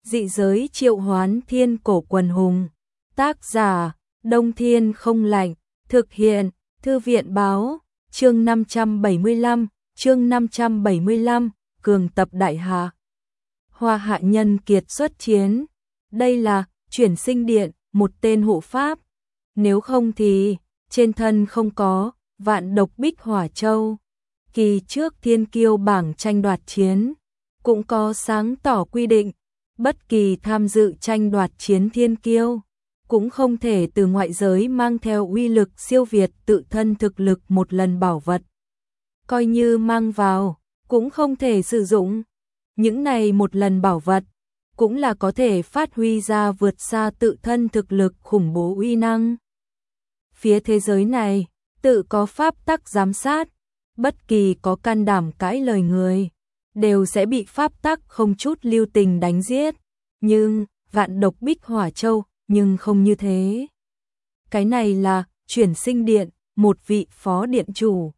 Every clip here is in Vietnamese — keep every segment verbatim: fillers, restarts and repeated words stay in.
Dị giới triệu hoán thiên cổ quần hùng. Tác giả, Đông Thiên không lạnh. Thực hiện, Thư viện báo. Chương năm trăm bảy mươi lăm, chương năm trăm bảy mươi lăm, cường tập đại hạ. Hoa hạ nhân kiệt xuất chiến. Đây là chuyển sinh điện, một tên hộ pháp. Nếu không thì, trên thân không có, vạn độc bích hỏa châu. Kỳ trước thiên kiêu bảng tranh đoạt chiến, cũng có sáng tỏ quy định, bất kỳ tham dự tranh đoạt chiến thiên kiêu, cũng không thể từ ngoại giới mang theo uy lực siêu việt tự thân thực lực một lần bảo vật. Coi như mang vào, cũng không thể sử dụng. Những này một lần bảo vật, cũng là có thể phát huy ra vượt xa tự thân thực lực khủng bố uy năng. Phía thế giới này, tự có pháp tắc giám sát, bất kỳ có can đảm cãi lời người, đều sẽ bị pháp tắc không chút lưu tình đánh giết. Nhưng, vạn độc bích hỏa châu, nhưng không như thế. Cái này là, chuyển sinh điện, một vị phó điện chủ.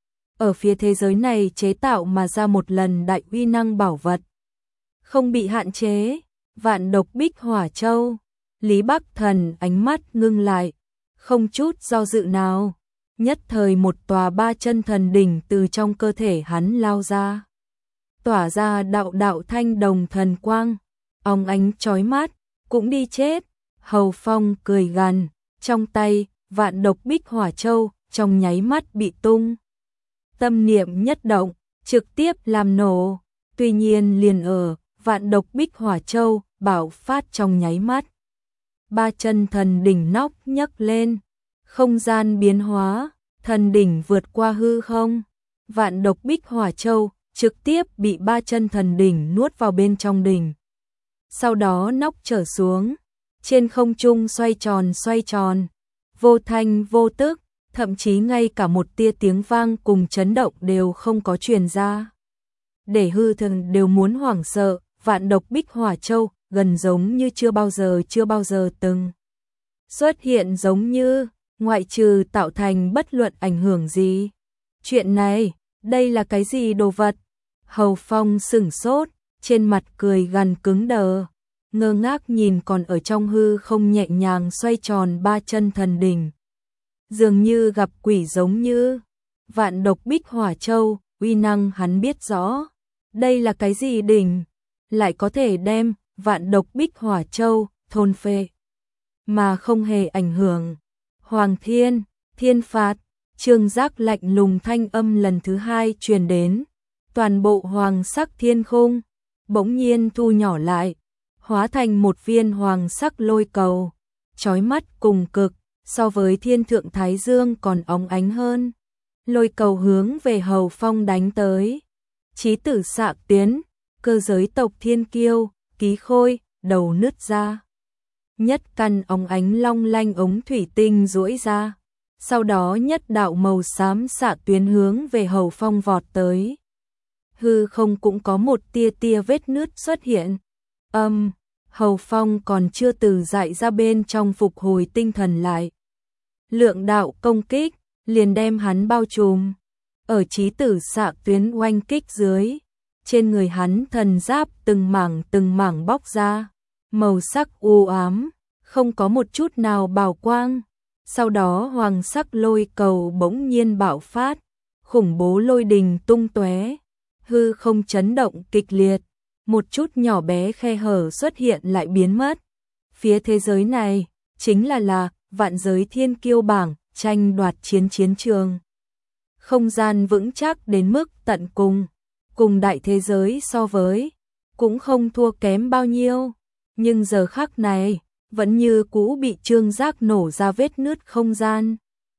Ở phía thế giới này chế tạo mà ra một lần đại uy năng bảo vật. Không bị hạn chế, vạn độc bích hỏa châu. Lý Bắc Thần ánh mắt ngưng lại, không chút do dự nào. Nhất thời một tòa ba chân thần đỉnh từ trong cơ thể hắn lao ra. Tỏa ra đạo đạo thanh đồng thần quang, óng ánh chói mắt, cũng đi chết. Hầu Phong cười gằn, trong tay, vạn độc bích hỏa châu, trong nháy mắt bị tung. Tâm niệm nhất động, trực tiếp làm nổ. Tuy nhiên liền ở, vạn độc bích hỏa châu, bạo phát trong nháy mắt. Ba chân thần đỉnh nóc nhấc lên, không gian biến hóa, thần đỉnh vượt qua hư không. Vạn độc bích hỏa châu, trực tiếp bị ba chân thần đỉnh nuốt vào bên trong đỉnh. Sau đó nóc trở xuống, trên không trung xoay tròn xoay tròn, vô thanh vô tức, thậm chí ngay cả một tia tiếng vang cùng chấn động đều không có truyền ra. Để hư thần đều muốn hoảng sợ, vạn độc bích hỏa châu gần giống như chưa bao giờ chưa bao giờ từng xuất hiện, giống như ngoại trừ tạo thành bất luận ảnh hưởng gì. Chuyện này, đây là cái gì đồ vật? Hầu Phong sửng sốt, trên mặt cười gằn cứng đờ, ngơ ngác nhìn còn ở trong hư không nhẹ nhàng xoay tròn ba chân thần đỉnh. Dường như gặp quỷ giống như. Vạn độc bích hỏa châu, uy năng hắn biết rõ. Đây là cái gì đỉnh? Lại có thể đem vạn độc bích hỏa châu thôn phệ mà không hề ảnh hưởng. Hoàng thiên, thiên phạt. Trương Giác lạnh lùng thanh âm lần thứ hai truyền đến. Toàn bộ hoàng sắc thiên khung bỗng nhiên thu nhỏ lại, hóa thành một viên hoàng sắc lôi cầu, chói mắt cùng cực, so với thiên thượng thái dương còn óng ánh hơn. Lôi cầu hướng về Hầu Phong đánh tới. Chí tử xạ tiến, cơ giới tộc thiên kiêu, ký khôi, đầu nứt ra. Nhất căn óng ánh long lanh ống thủy tinh duỗi ra. Sau đó nhất đạo màu xám xạ tuyến hướng về Hầu Phong vọt tới. Hư không cũng có một tia tia vết nứt xuất hiện. Âm, um, Hầu Phong còn chưa từ dại ra bên trong phục hồi tinh thần lại. Lượng đạo công kích, liền đem hắn bao trùm. Ở chí tử xạ tuyến oanh kích dưới, trên người hắn thần giáp từng mảng từng mảng bóc ra. Màu sắc u ám, không có một chút nào bảo quang. Sau đó hoàng sắc lôi cầu bỗng nhiên bạo phát, khủng bố lôi đình tung tóe, hư không chấn động kịch liệt, một chút nhỏ bé khe hở xuất hiện lại biến mất. Phía thế giới này, chính là là vạn giới thiên kiêu bảng, tranh đoạt chiến chiến trường. Không gian vững chắc đến mức tận cùng, cùng đại thế giới so với, cũng không thua kém bao nhiêu, nhưng giờ khắc này, vẫn như cũ bị Trương Giác nổ ra vết nứt không gian.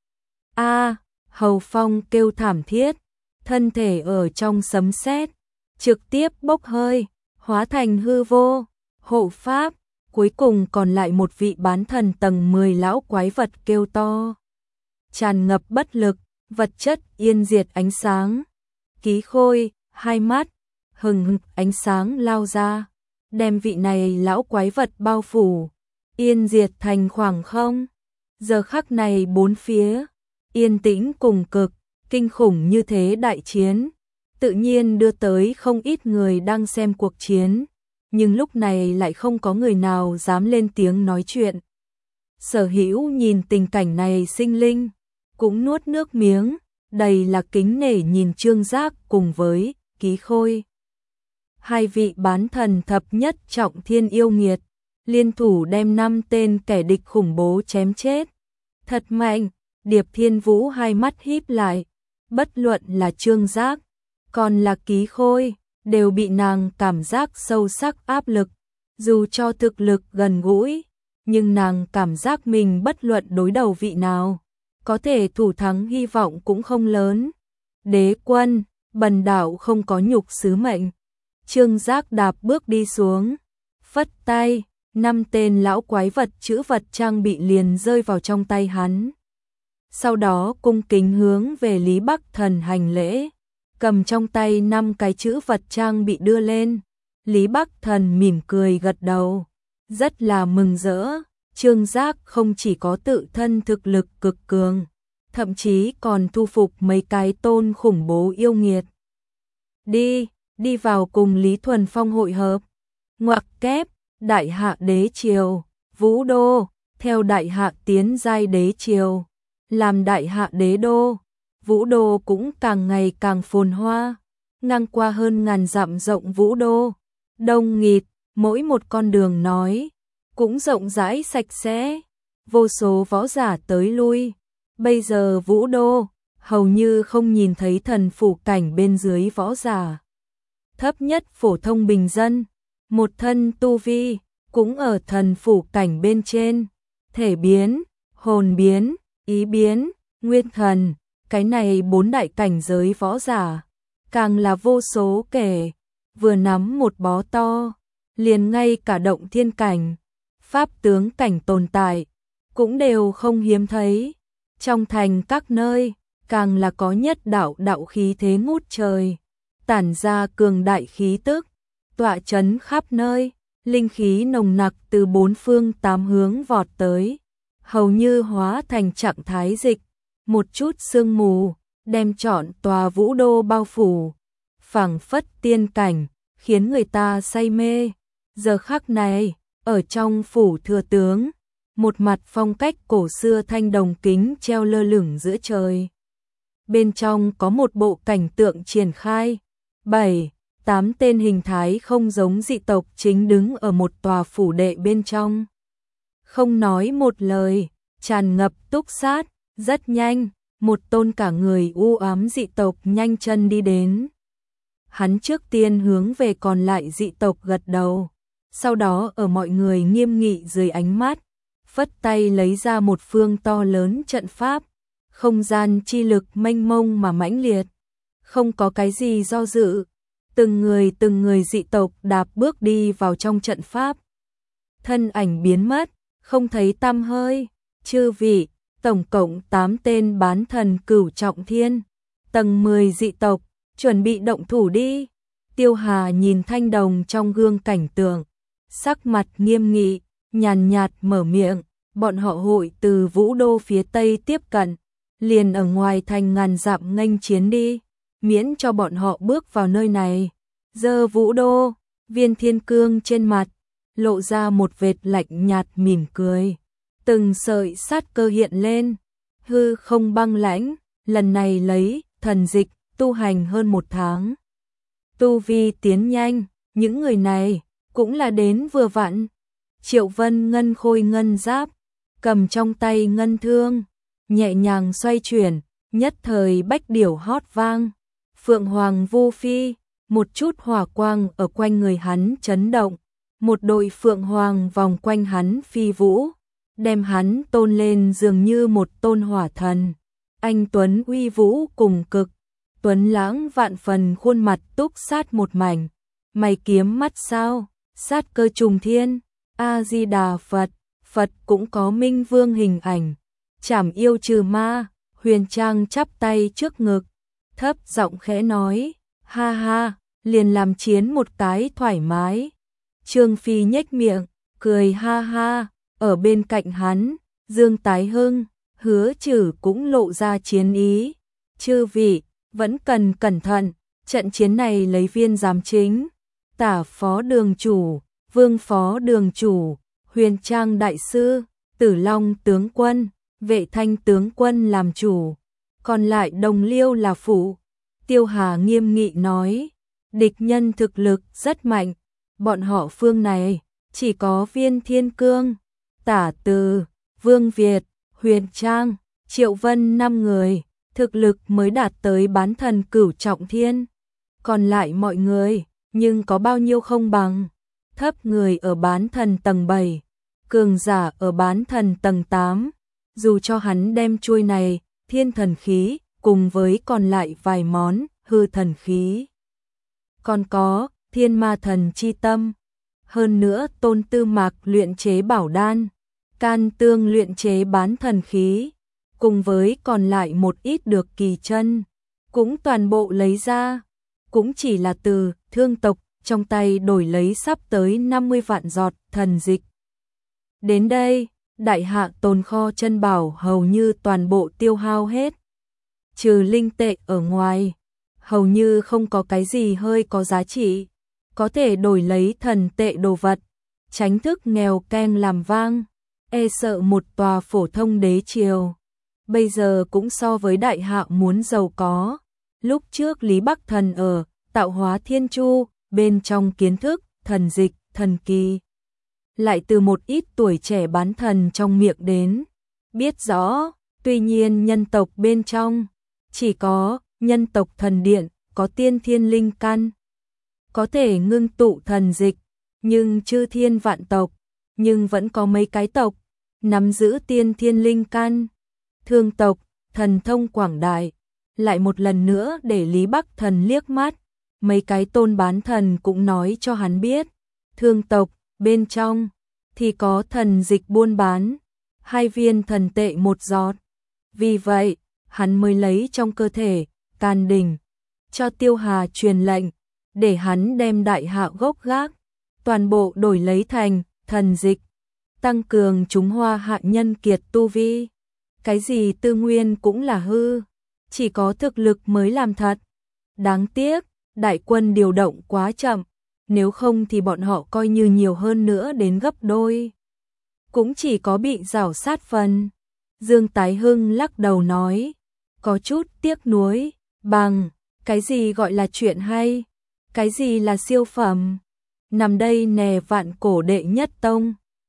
A, Hầu Phong kêu thảm thiết, thân thể ở trong sấm sét, trực tiếp bốc hơi, hóa thành hư vô. Hộ pháp, cuối cùng còn lại một vị bán thần tầng mười lão quái vật kêu to, tràn ngập bất lực, vật chất yên diệt ánh sáng. Ký khôi, hai mắt hừng hực ánh sáng lao ra, đem vị này lão quái vật bao phủ, yên diệt thành khoảng không. Giờ khắc này bốn phía yên tĩnh cùng cực, kinh khủng như thế đại chiến, tự nhiên đưa tới không ít người đang xem cuộc chiến, nhưng lúc này lại không có người nào dám lên tiếng nói chuyện. Sở Hữu nhìn tình cảnh này sinh linh, cũng nuốt nước miếng, đầy là kính nể nhìn Trương Giác cùng với Ký Khôi. Hai vị bán thần thập nhất trọng thiên yêu nghiệt, liên thủ đem năm tên kẻ địch khủng bố chém chết. Thật mạnh, Điệp Thiên Vũ hai mắt híp lại, bất luận là Trương Giác, còn là Ký Khôi, đều bị nàng cảm giác sâu sắc áp lực. Dù cho thực lực gần gũi, nhưng nàng cảm giác mình bất luận đối đầu vị nào, có thể thủ thắng hy vọng cũng không lớn. Đế quân, bần đạo không có nhục sứ mệnh. Trương Giác đạp bước đi xuống, phất tay, năm tên lão quái vật chữ vật trang bị liền rơi vào trong tay hắn. Sau đó cung kính hướng về Lý Bắc Thần hành lễ, cầm trong tay năm cái chữ vật trang bị đưa lên. Lý Bắc Thần mỉm cười gật đầu, rất là mừng rỡ. Trương Giác không chỉ có tự thân thực lực cực cường, thậm chí còn thu phục mấy cái tôn khủng bố yêu nghiệt. Đi, đi vào cùng Lý Thuần Phong hội hợp. Ngoặc kép, Đại Hạ Đế Triều, Vũ Đô, theo Đại Hạ tiến giai Đế Triều, làm Đại Hạ Đế Đô, Vũ Đô cũng càng ngày càng phồn hoa, ngang qua hơn ngàn dặm rộng Vũ Đô, đông nghịt, mỗi một con đường nói, cũng rộng rãi sạch sẽ, vô số võ giả tới lui. Bây giờ Vũ Đô, hầu như không nhìn thấy thần phủ cảnh bên dưới võ giả. Thấp nhất phổ thông bình dân, một thân tu vi, cũng ở thần phủ cảnh bên trên, thể biến, hồn biến, ý biến, nguyên thần, cái này bốn đại cảnh giới võ giả, càng là vô số kể, vừa nắm một bó to, liền ngay cả động thiên cảnh, pháp tướng cảnh tồn tại, cũng đều không hiếm thấy. Trong thành các nơi, càng là có nhất đạo đạo khí thế ngút trời, tản ra cường đại khí tức, tọa chấn khắp nơi, linh khí nồng nặc từ bốn phương tám hướng vọt tới, hầu như hóa thành trạng thái dịch, một chút sương mù, đem trọn tòa Vũ Đô bao phủ, phảng phất tiên cảnh, khiến người ta say mê. Giờ khắc này, ở trong phủ thừa tướng, một mặt phong cách cổ xưa thanh đồng kính treo lơ lửng giữa trời. Bên trong có một bộ cảnh tượng triển khai, bảy, tám tên hình thái không giống dị tộc chính đứng ở một tòa phủ đệ bên trong. Không nói một lời, tràn ngập túc sát, rất nhanh, một tôn cả người u ám dị tộc nhanh chân đi đến. Hắn trước tiên hướng về còn lại dị tộc gật đầu, sau đó ở mọi người nghiêm nghị dưới ánh mắt, phất tay lấy ra một phương to lớn trận pháp, không gian chi lực mênh mông mà mãnh liệt, không có cái gì do dự, từng người từng người dị tộc đạp bước đi vào trong trận pháp. Thân ảnh biến mất, không thấy tăm hơi. Chư vị, tổng cộng tám tên bán thần cửu trọng thiên, tầng mười dị tộc, chuẩn bị động thủ đi. Tiêu Hà nhìn thanh đồng trong gương cảnh tượng, sắc mặt nghiêm nghị, nhàn nhạt mở miệng, bọn họ hội từ Vũ Đô phía tây tiếp cận, liền ở ngoài thành ngàn dặm nghênh chiến đi, miễn cho bọn họ bước vào nơi này. Giờ Vũ Đô, Viên Thiên Cương trên mặt lộ ra một vệt lạnh nhạt mỉm cười, từng sợi sát cơ hiện lên, hư không băng lãnh, lần này lấy thần dịch tu hành hơn một tháng, tu vi tiến nhanh, những người này cũng là đến vừa vặn. Triệu Vân ngân khôi ngân giáp, cầm trong tay ngân thương, nhẹ nhàng xoay chuyển, nhất thời bách điểu hót vang. Phượng Hoàng Vu Phi, một chút hỏa quang ở quanh người hắn chấn động, một đội Phượng Hoàng vòng quanh hắn phi vũ, đem hắn tôn lên dường như một tôn hỏa thần. Anh tuấn uy vũ cùng cực, tuấn lãng vạn phần, khuôn mặt túc sát một mảnh, mày kiếm mắt sao, sát cơ trùng thiên. A Di Đà Phật, Phật cũng có minh vương hình ảnh, trảm yêu trừ ma. Huyền Trang chắp tay trước ngực, thấp giọng khẽ nói, ha ha, liền làm chiến một cái thoải mái. Trương Phi nhếch miệng, cười ha ha, ở bên cạnh hắn, Dương Tái Hưng, Hứa Trử cũng lộ ra chiến ý. Chư vị, vẫn cần cẩn thận, trận chiến này lấy Viên giám chính, Tả phó đường chủ, Vương Phó Đường Chủ, Huyền Trang Đại Sư, Tử Long Tướng Quân, Vệ Thanh Tướng Quân làm chủ, còn lại đồng liêu là phụ. Tiêu Hà nghiêm nghị nói, địch nhân thực lực rất mạnh, bọn họ phương này chỉ có Viên Thiên Cương, Tả Từ, Vương Việt, Huyền Trang, Triệu Vân năm người, thực lực mới đạt tới bán thần cửu trọng thiên. Còn lại mọi người, nhưng có bao nhiêu không bằng, thấp người ở bán thần tầng bảy, cường giả ở bán thần tầng tám. Dù cho hắn đem chuôi này, thiên thần khí, cùng với còn lại vài món, hư thần khí. Còn có, thiên ma thần chi tâm. Hơn nữa Tôn Tư Mạc luyện chế bảo đan, Can Tương luyện chế bán thần khí, cùng với còn lại một ít được kỳ chân, cũng toàn bộ lấy ra. Cũng chỉ là từ thương tộc trong tay đổi lấy sắp tới năm mươi vạn giọt thần dịch. Đến đây, đại hạ tồn kho chân bảo hầu như toàn bộ tiêu hao hết. Trừ linh tệ ở ngoài, hầu như không có cái gì hơi có giá trị, có thể đổi lấy thần tệ đồ vật, tránh thức nghèo keng làm vang, e sợ một tòa phổ thông đế triều. Bây giờ cũng so với đại hạ muốn giàu có. Lúc trước Lý Bắc Thần ở Tạo Hóa Thiên Chu, bên trong kiến thức, thần dịch, thần kỳ. Lại từ một ít tuổi trẻ bán thần trong miệng đến, biết rõ, tuy nhiên nhân tộc bên trong, chỉ có nhân tộc thần điện, có tiên thiên linh căn, có thể ngưng tụ thần dịch, nhưng chư thiên vạn tộc, nhưng vẫn có mấy cái tộc, nắm giữ tiên thiên linh căn. Thương tộc, thần thông quảng đại, lại một lần nữa để Lý Bắc Thần liếc mắt, mấy cái tôn bán thần cũng nói cho hắn biết, thương tộc, bên trong, thì có thần dịch buôn bán, hai viên thần tệ một giọt. Vì vậy, hắn mới lấy trong cơ thể, can đình, cho Tiêu Hà truyền lệnh, để hắn đem đại hạ gốc gác, toàn bộ đổi lấy thành, thần dịch, tăng cường chúng hoa hạ nhân kiệt tu vi. Cái gì tư nguyên cũng là hư, chỉ có thực lực mới làm thật. Đáng tiếc, đại quân điều động quá chậm, nếu không thì bọn họ coi như nhiều hơn nữa đến gấp đôi, cũng chỉ có bị rảo sát phần. Dương Tái Hưng lắc đầu nói, có chút tiếc nuối, bằng, cái gì gọi là chuyện hay, cái gì là siêu phẩm, nằm đây nè vạn cổ đệ nhất tông.